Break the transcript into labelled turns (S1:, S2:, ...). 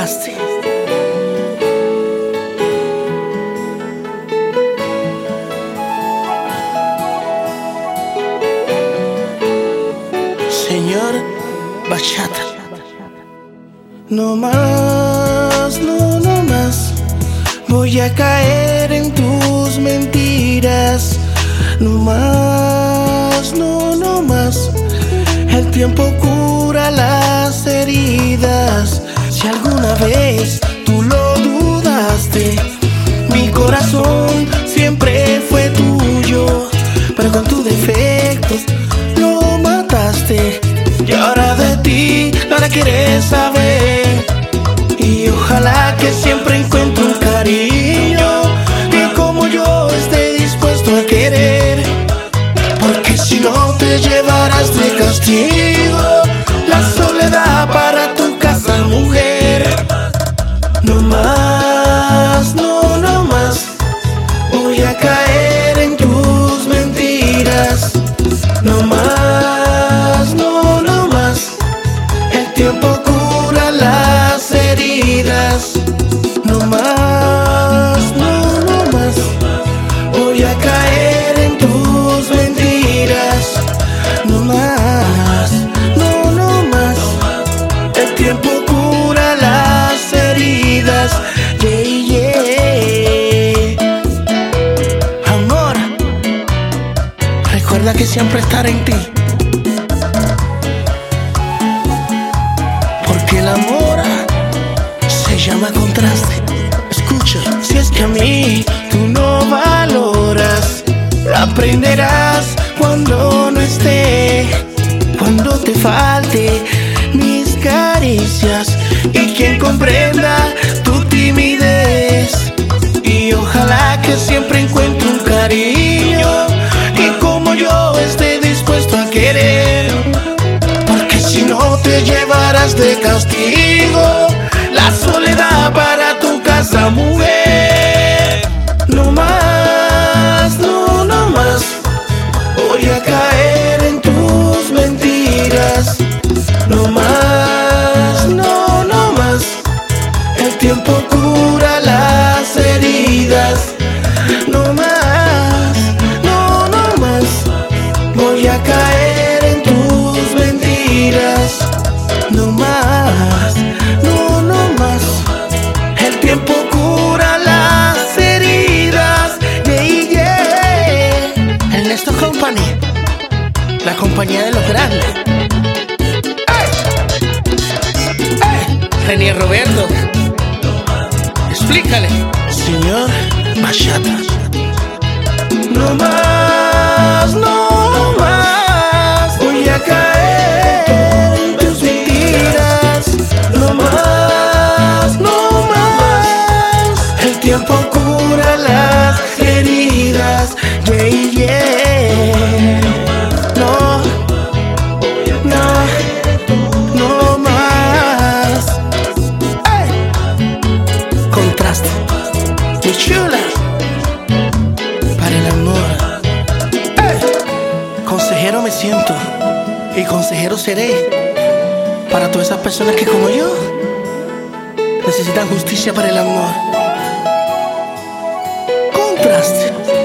S1: Contraste. Señor Bachata. No más, no, no más. Voy a caer en tus mentiras. No más, no, no más. El tiempo cura las heridas. Si alguna vez tú lo dudaste, mi corazón siempre fue tuyo, pero con tus defectos lo mataste. Y ahora de ti nada quieres saber. Y ojalá que siempre encuentre un cariño que como yo esté dispuesto a querer. Porque si no te llevarás de castigo la soledad para tu casa, mujer. No más, no, no más. Voy a caer en tus mentiras. No más, no, no más. El tiempo cura las heridas. No más, no, no más. Voy a caer en tus mentiras. No más, no, no más. El tiempo cura las heridas. Yeah, yeah. Amor, recuerda que siempre estaré en ti. Porque el amor se llama contraste. Escucha, si es que a mí tú no valoras, lo aprenderás cuando no esté, cuando te falte mis caricias y quien comprenda tu timidez. Y ojalá que siempre encuentre un cariño y como yo esté dispuesto a querer. Porque si no te llevarás de castigo la soledad para tu casa, mujer. No más, no, no más. Voy a caer en tus mentiras. No más, no, no más. El tiempo cura las heridas. No más, no, no más. Voy a caer en tus mentiras. No más, no, no más. El tiempo cura las heridas. Yeah, yeah. Ernesto Company, la compañía de los grandes. René Roberto, explícale. Señor Bachata. No más, no más. Voy a caer en tus mentiras. No más, no más. El tiempo cura las heridas. Yeah, yeah. No, no, no más. Contraste, mi chula, para el amor. Consejero me siento y consejero seré para todas esas personas que como yo necesitan justicia para el amor. Contraste.